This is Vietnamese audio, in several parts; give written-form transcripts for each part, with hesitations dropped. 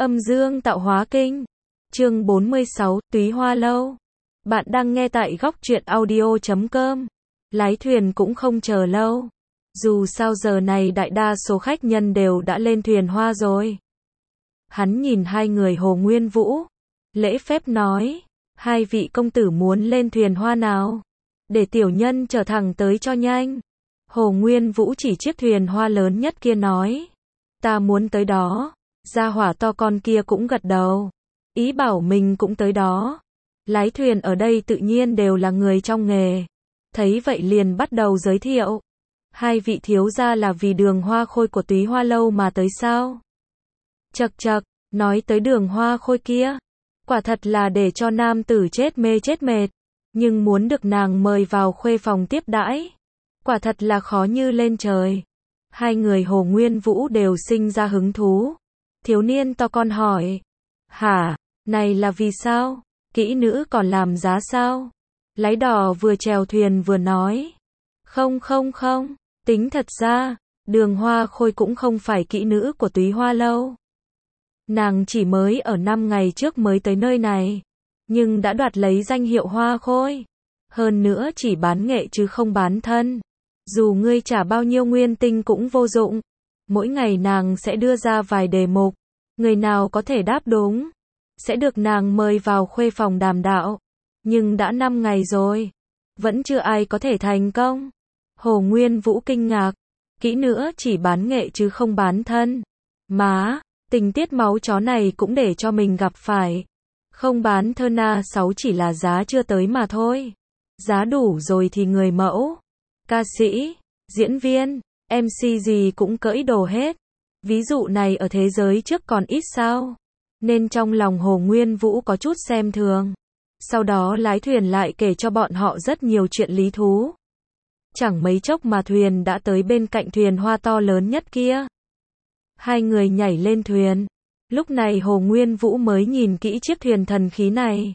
Âm dương tạo hóa kinh. Chương 46, Túy Hoa Lâu. Bạn đang nghe tại góc truyện audio.com. Lái thuyền cũng không chờ lâu. Dù sao giờ này đại đa số khách nhân đều đã lên thuyền hoa rồi. Hắn nhìn hai người Hồ Nguyên Vũ, lễ phép nói, hai vị công tử muốn lên thuyền hoa nào? Để tiểu nhân chở thẳng tới cho nhanh. Hồ Nguyên Vũ chỉ chiếc thuyền hoa lớn nhất kia nói, ta muốn tới đó. Gia hỏa to con kia cũng gật đầu, ý bảo mình cũng tới đó. Lái thuyền ở đây tự nhiên đều là người trong nghề. Thấy vậy liền bắt đầu giới thiệu. Hai vị thiếu gia là vì đường hoa khôi của Túy Hoa Lâu mà tới sao? Chậc chậc, nói tới đường hoa khôi kia, quả thật là để cho nam tử chết mê chết mệt. Nhưng muốn được nàng mời vào khuê phòng tiếp đãi, quả thật là khó như lên trời. Hai người Hồ Nguyên Vũ đều sinh ra hứng thú. Thiếu niên to con hỏi, hả, này là vì sao? Kỹ nữ còn làm giá sao? Lái đò vừa chèo thuyền vừa nói, không, tính thật ra, đường hoa khôi cũng không phải kỹ nữ của Túy Hoa Lâu. Nàng chỉ mới ở 5 ngày trước mới tới nơi này, nhưng đã đoạt lấy danh hiệu hoa khôi. Hơn nữa chỉ bán nghệ chứ không bán thân. Dù ngươi trả bao nhiêu nguyên tinh cũng vô dụng. Mỗi ngày nàng sẽ đưa ra vài đề mục. Người nào có thể đáp đúng, sẽ được nàng mời vào khuê phòng đàm đạo. Nhưng đã 5 ngày rồi, vẫn chưa ai có thể thành công. Hồ Nguyên Vũ kinh ngạc, kỹ nữa chỉ bán nghệ chứ không bán thân. Má, tình tiết máu chó này cũng để cho mình gặp phải. Không bán thân à, 6 chỉ là giá chưa tới mà thôi. Giá đủ rồi thì người mẫu, ca sĩ, diễn viên, MC gì cũng cởi đồ hết. Ví dụ này ở thế giới trước còn ít sao. Nên trong lòng Hồ Nguyên Vũ có chút xem thường. Sau đó lái thuyền lại kể cho bọn họ rất nhiều chuyện lý thú. Chẳng mấy chốc mà thuyền đã tới bên cạnh thuyền hoa to lớn nhất kia. Hai người nhảy lên thuyền. Lúc này Hồ Nguyên Vũ mới nhìn kỹ chiếc thuyền thần khí này.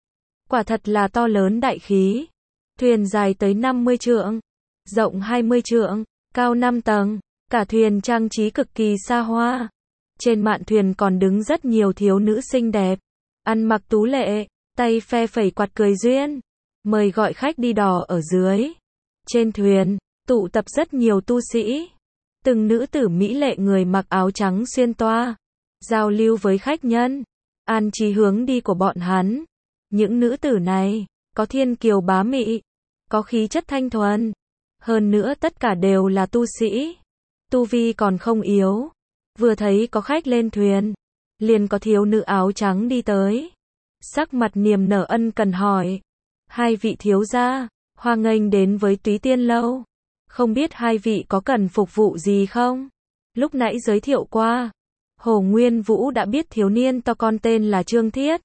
Quả thật là to lớn đại khí. Thuyền dài tới 50 trượng, rộng 20 trượng, cao 5 tầng. Cả thuyền trang trí cực kỳ xa hoa. Trên mạn thuyền còn đứng rất nhiều thiếu nữ xinh đẹp, ăn mặc tú lệ, tay phe phẩy quạt cười duyên, mời gọi khách đi đò ở dưới. Trên thuyền, tụ tập rất nhiều tu sĩ. Từng nữ tử mỹ lệ người mặc áo trắng xuyên toa, giao lưu với khách nhân, an trí hướng đi của bọn hắn. Những nữ tử này, có thiên kiều bá mị, có khí chất thanh thuần. Hơn nữa tất cả đều là tu sĩ. Tu vi còn không yếu. Vừa thấy có khách lên thuyền, liền có thiếu nữ áo trắng đi tới. Sắc mặt niềm nở ân cần hỏi, hai vị thiếu gia, hoan nghênh đến với Túy Tiên Lâu. Không biết hai vị có cần phục vụ gì không? Lúc nãy giới thiệu qua, Hồ Nguyên Vũ đã biết thiếu niên to con tên là Trương Thiết.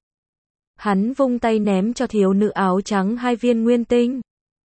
Hắn vung tay ném cho thiếu nữ áo trắng 2 viên nguyên tinh.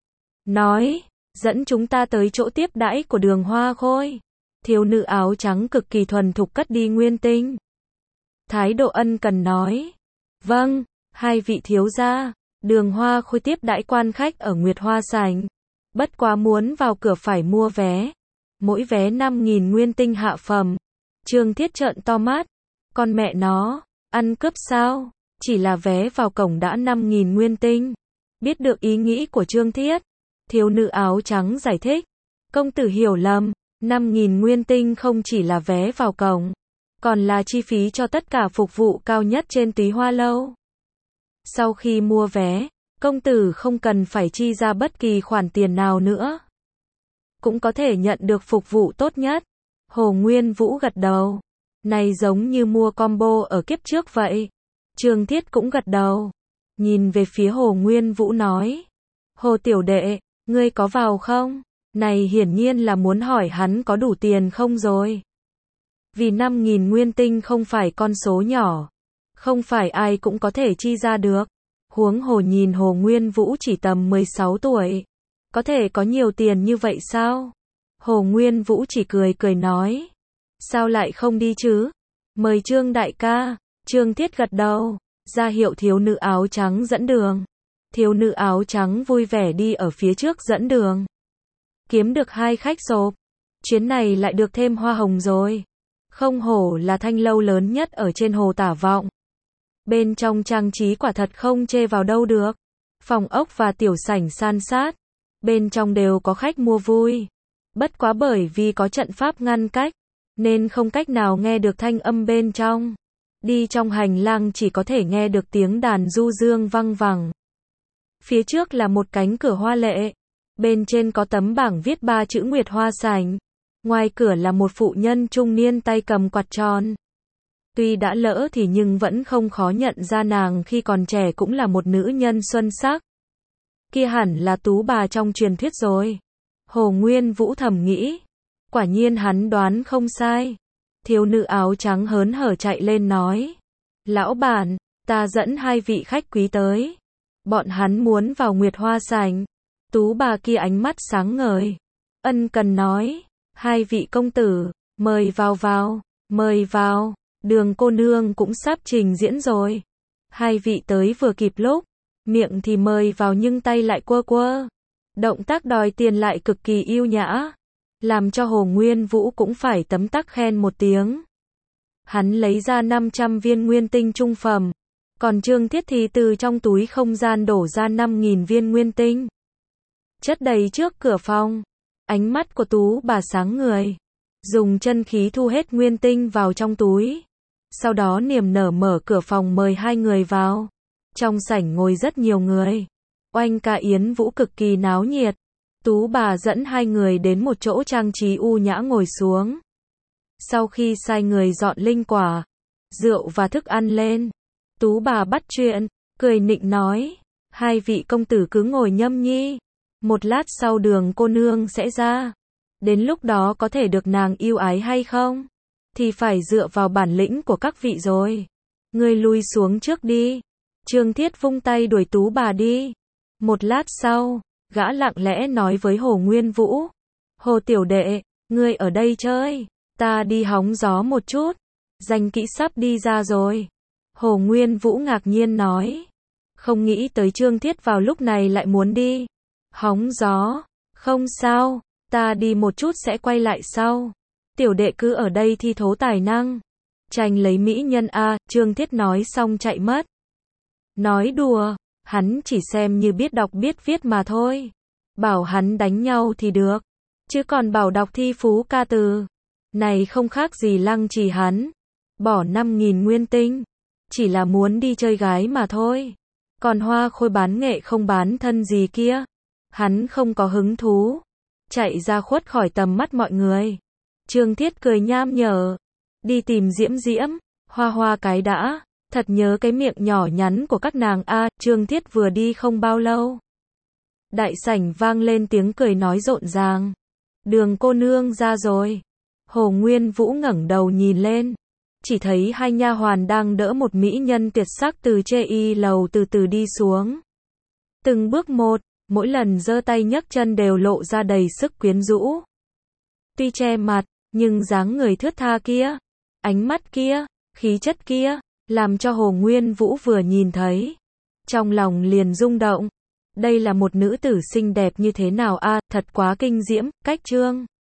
Nói, dẫn chúng ta tới chỗ tiếp đãi của đường hoa khôi. Thiếu nữ áo trắng cực kỳ thuần thục cất đi nguyên tinh. Thái độ ân cần nói, vâng, hai vị thiếu gia, đường hoa khôi tiếp đãi quan khách ở Nguyệt Hoa Sảnh. Bất quá muốn vào cửa phải mua vé. Mỗi vé 5.000 nguyên tinh hạ phẩm. Trương Thiết trợn to mắt. Con mẹ nó, ăn cướp sao? Chỉ là vé vào cổng đã 5.000 nguyên tinh. Biết được ý nghĩ của Trương Thiết, thiếu nữ áo trắng giải thích. Công tử hiểu lầm, 5.000 nguyên tinh không chỉ là vé vào cổng, còn là chi phí cho tất cả phục vụ cao nhất trên Túy Hoa Lâu. Sau khi mua vé, công tử không cần phải chi ra bất kỳ khoản tiền nào nữa, cũng có thể nhận được phục vụ tốt nhất. Hồ Nguyên Vũ gật đầu. Này giống như mua combo ở kiếp trước vậy. Trương Thiết cũng gật đầu. Nhìn về phía Hồ Nguyên Vũ nói, Hồ tiểu đệ, ngươi có vào không? Này hiển nhiên là muốn hỏi hắn có đủ tiền không rồi. Vì 5.000 nguyên tinh không phải con số nhỏ. Không phải ai cũng có thể chi ra được. Huống hồ nhìn Hồ Nguyên Vũ chỉ tầm 16 tuổi. Có thể có nhiều tiền như vậy sao? Hồ Nguyên Vũ chỉ cười cười nói. Sao lại không đi chứ? Mời Trương đại ca. Trương Thiết gật đầu, ra hiệu thiếu nữ áo trắng dẫn đường. Thiếu nữ áo trắng vui vẻ đi ở phía trước dẫn đường. Kiếm được 2 khách sộp. Chuyến này lại được thêm hoa hồng rồi. Không hổ là thanh lâu lớn nhất ở trên hồ Tả Vọng. Bên trong trang trí quả thật không chê vào đâu được. Phòng ốc và tiểu sảnh san sát. Bên trong đều có khách mua vui. Bất quá bởi vì có trận pháp ngăn cách, nên không cách nào nghe được thanh âm bên trong. Đi trong hành lang chỉ có thể nghe được tiếng đàn du dương văng vẳng. Phía trước là một cánh cửa hoa lệ. Bên trên có tấm bảng viết 3 chữ Nguyệt Hoa Sảnh. Ngoài cửa là một phụ nhân trung niên tay cầm quạt tròn. Tuy đã lỡ thì nhưng vẫn không khó nhận ra nàng khi còn trẻ cũng là một nữ nhân xuân sắc. Kia hẳn là tú bà trong truyền thuyết rồi. Hồ Nguyên Vũ thầm nghĩ. Quả nhiên hắn đoán không sai. Thiếu nữ áo trắng hớn hở chạy lên nói. Lão bản, ta dẫn 2 vị khách quý tới. Bọn hắn muốn vào Nguyệt Hoa Sảnh. Tú bà kia ánh mắt sáng ngời. Ân cần nói. 2 vị công tử, mời vào, mời vào. Đường cô nương cũng sắp trình diễn rồi. 2 vị tới vừa kịp lúc. Miệng thì mời vào nhưng tay lại quơ quơ. Động tác đòi tiền lại cực kỳ yêu nhã. Làm cho Hồ Nguyên Vũ cũng phải tấm tắc khen một tiếng. Hắn lấy ra 500 viên nguyên tinh trung phẩm. Còn Trương Thiết thì từ trong túi không gian đổ ra 5.000 viên nguyên tinh. Chất đầy trước cửa phòng. Ánh mắt của tú bà sáng người. Dùng chân khí thu hết nguyên tinh vào trong túi. Sau đó niềm nở mở cửa phòng mời 2 người vào. Trong sảnh ngồi rất nhiều người. Oanh ca yến vũ cực kỳ náo nhiệt. Tú bà dẫn 2 người đến một chỗ trang trí u nhã ngồi xuống. Sau khi sai người dọn linh quả, rượu và thức ăn lên, tú bà bắt chuyện, cười nịnh nói. 2 vị công tử cứ ngồi nhâm nhi. Một lát sau đường cô nương sẽ ra. Đến lúc đó có thể được nàng yêu ái hay không? Thì phải dựa vào bản lĩnh của các vị rồi. Ngươi lui xuống trước đi. Trương Thiết vung tay đuổi tú bà đi. Một lát sau, gã lặng lẽ nói với Hồ Nguyên Vũ. Hồ tiểu đệ, ngươi ở đây chơi. Ta đi hóng gió một chút. Danh kỹ sắp đi ra rồi. Hồ Nguyên Vũ ngạc nhiên nói. Không nghĩ tới Trương Thiết vào lúc này lại muốn đi. Hóng gió. Không sao, ta đi một chút sẽ quay lại sau. Tiểu đệ cứ ở đây thi thố tài năng. Tranh lấy mỹ nhân a, Trương Thiết nói xong chạy mất. Nói đùa, hắn chỉ xem như biết đọc biết viết mà thôi. Bảo hắn đánh nhau thì được. Chứ còn bảo đọc thi phú ca từ. Này không khác gì Lăng Trì hắn. Bỏ 5.000 nguyên tinh. Chỉ là muốn đi chơi gái mà thôi. Còn Hoa Khôi bán nghệ không bán thân gì kia. Hắn không có hứng thú. Chạy ra khuất khỏi tầm mắt mọi người. Trương Thiết cười nham nhở. Đi tìm Diễm Diễm. Hoa Hoa cái đã. Thật nhớ cái miệng nhỏ nhắn của các nàng a. Trương Thiết vừa đi không bao lâu. Đại sảnh vang lên tiếng cười nói rộn ràng. Đường cô nương ra rồi. Hồ Nguyên Vũ ngẩng đầu nhìn lên. Chỉ thấy 2 nha hoàn đang đỡ một mỹ nhân tuyệt sắc từ chê y lầu từ từ đi xuống. Từng bước một, mỗi lần giơ tay nhấc chân đều lộ ra đầy sức quyến rũ. Tuy che mặt, nhưng dáng người thướt tha kia, ánh mắt kia, khí chất kia, làm cho Hồ Nguyên Vũ vừa nhìn thấy. Trong lòng liền rung động. Đây là một nữ tử xinh đẹp như thế nào a, thật quá kinh diễm, cách trương.